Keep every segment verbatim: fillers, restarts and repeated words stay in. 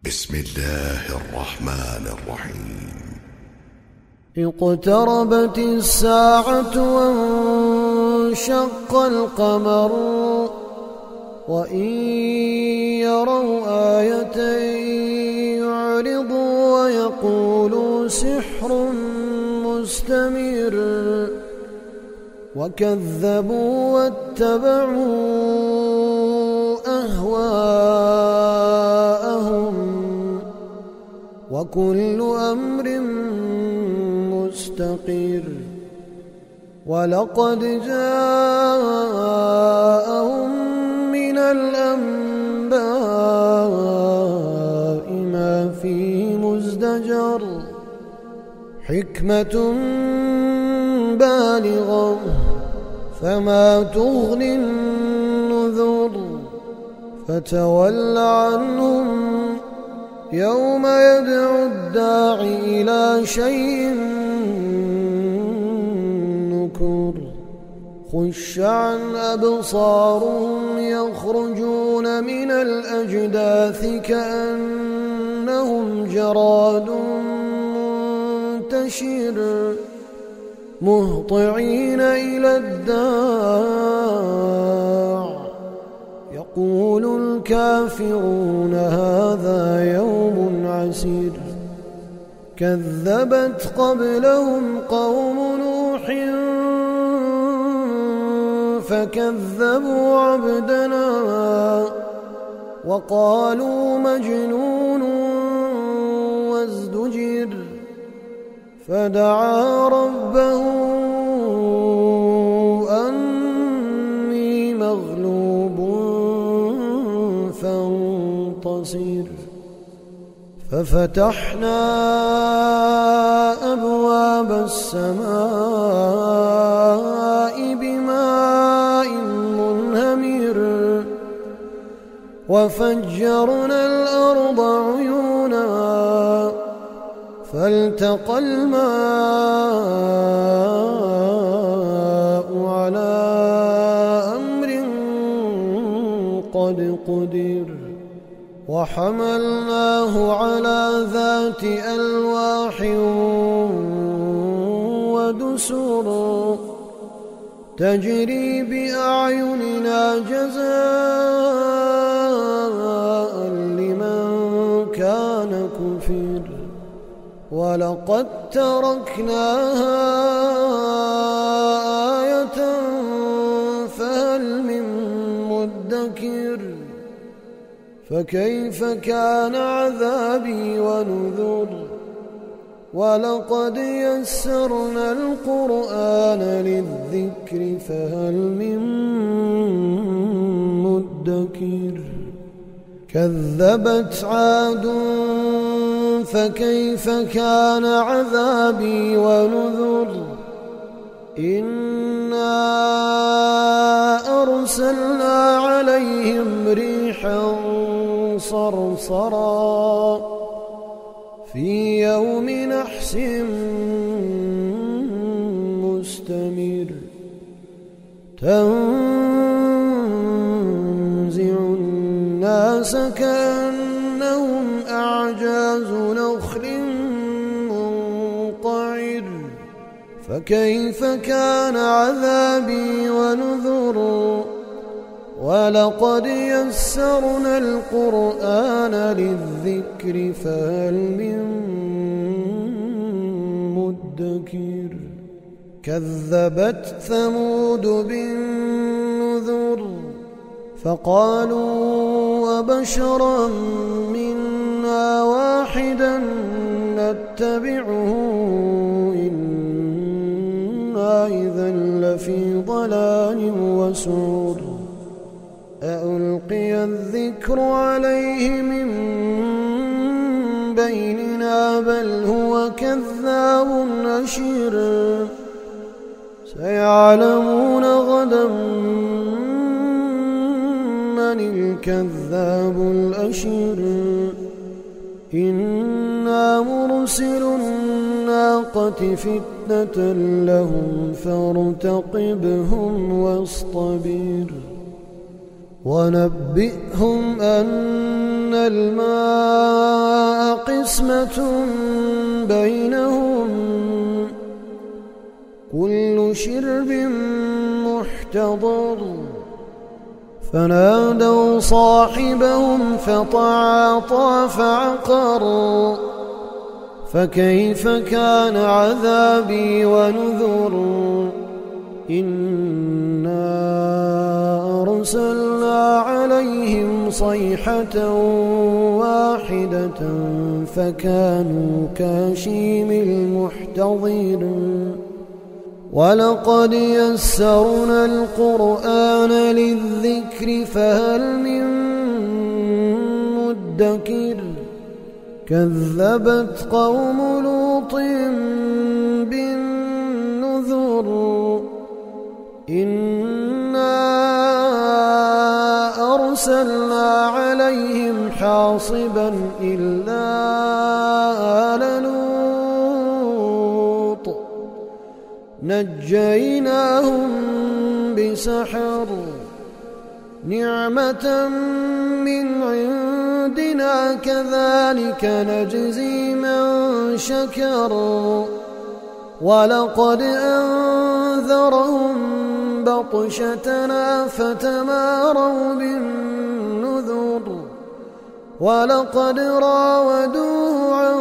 بسم الله الرحمن الرحيم. اقتربت الساعة وانشق القمر وإن يروا آية يعرضوا ويقولوا سحر مستمر وكذبوا واتبعوا أهواءهم وكل أمر مستقر ولقد جاءهم من الأنباء ما فيه مزدجر حكمة بالغة فما تغني النذر فتول عنهم يوم يدعو الداع إلى شيء نكر خش عن أبصارهم يخرجون من الأجداث كأنهم جراد منتشر مهطعين إلى الداع يقول الكافرون هذا يوم عسير كذبت قبلهم قوم نوح فكذبوا عبدنا وقالوا مجنون وازدجر فدعا ربه أني مغلوب فانتصر ففتحنا أبواب السماء بماء منهمر وفجرنا الأرض عيونا فالتقى الماء على أمر قد قدر وحملناه على ذات ألواح ودسر تجري بأعيننا جزاء لمن كان كفر ولقد تركناها آية فهل من مدكر فكيف كان عذابي ونذر ولقد يسرنا القرآن للذكر فهل من مدكر كذبت عاد فكيف كان عذابي ونذر إنا أرسلنا عليهم ريحا صرصرا في يوم نحس مستمر تنزع الناس كأنهم أعجاز نخل منقعر فكيف كان عذابي ونذر ولقد يسرنا القرآن للذكر فهل من مدكر كذبت ثمود بالنذر فقالوا وبشرا منا واحدا نتبعه إنا إذا لفي ضلال وسعر أألقي الذكر عليه من بيننا بل هو كذاب أشر سيعلمون غدا من الكذاب الأشر إنا مرسل الناقة فتنة لهم فارتقبهم واصطبر ونبئهم أن الماء قسمة بينهم كل شرب محتضر فنادوا صاحبهم فتعاطى فعقر فكيف كان عذابي ونذر إنا أرسلنا عليهم صيحة واحدة فكانوا كهشيم المحتضر ولقد يسرنا القرآن للذكر فهل من مدكر كذبت قوم لوط بالنذر إنا أرسلنا عليهم حاصبا إلا آل لوط نجيناهم بسحر نعمة من عندنا كذلك نجزي من شكر ولقد أنذرهم بطشتنا فتماروا بالنذر ولقد راودوه عن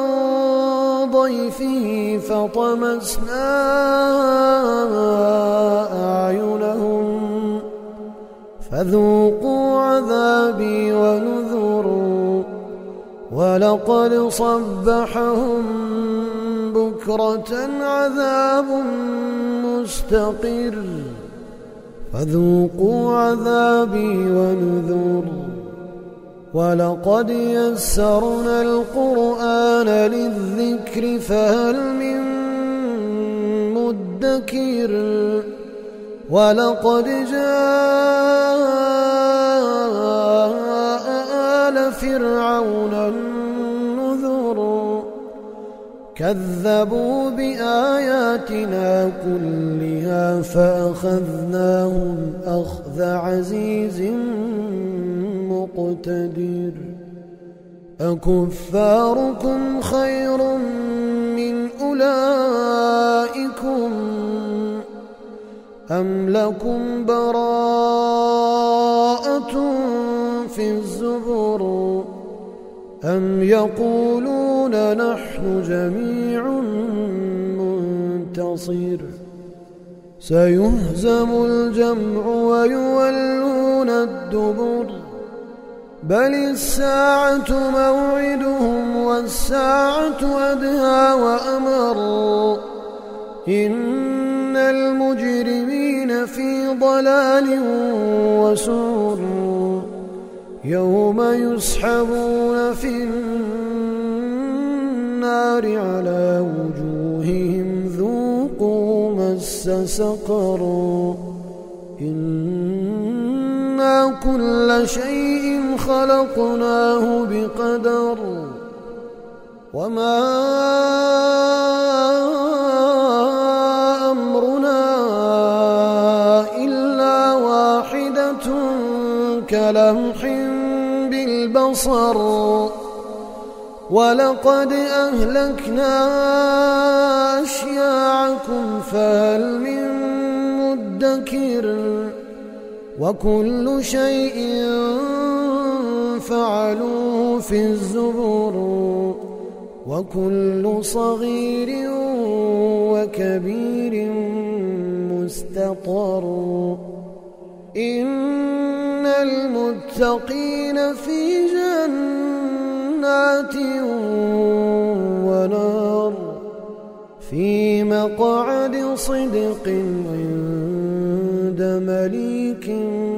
ضيفه فطمسنا أعينهم فذوقوا عذابي ونذر ولقد صبحهم بكرة عذاب مستقر فذوقوا عذابي ونذر ولقد يسرنا القرآن للذكر فهل من مدكر ولقد جاء آل فرعون النذر كذبوا بآياتنا كلها فأخذناهم أخذ عزيز مقتدر أكفاركم خير من أولئكم أم لكم براءة في الزبر أم يقولون نحن جميع منتصر سيهزم الجمع ويولون الدبر بل الساعة موعدهم والساعة أدهى وأمر إن المجرمين في ضلال وسعر يوم يسحبون في النار على وجوههم ذوقوا مس سقر إنا كل شيء خلقناه بقدر وما أمرنا إلا واحدة كلمح بالبصر ولقد أهلكنا أشياعكم فهل من مدكر وكل شيء فعلوه في الزبر وكل صغير وكبير مستطر إن المتقين في جنات ونار في مقعد صدق عند مليك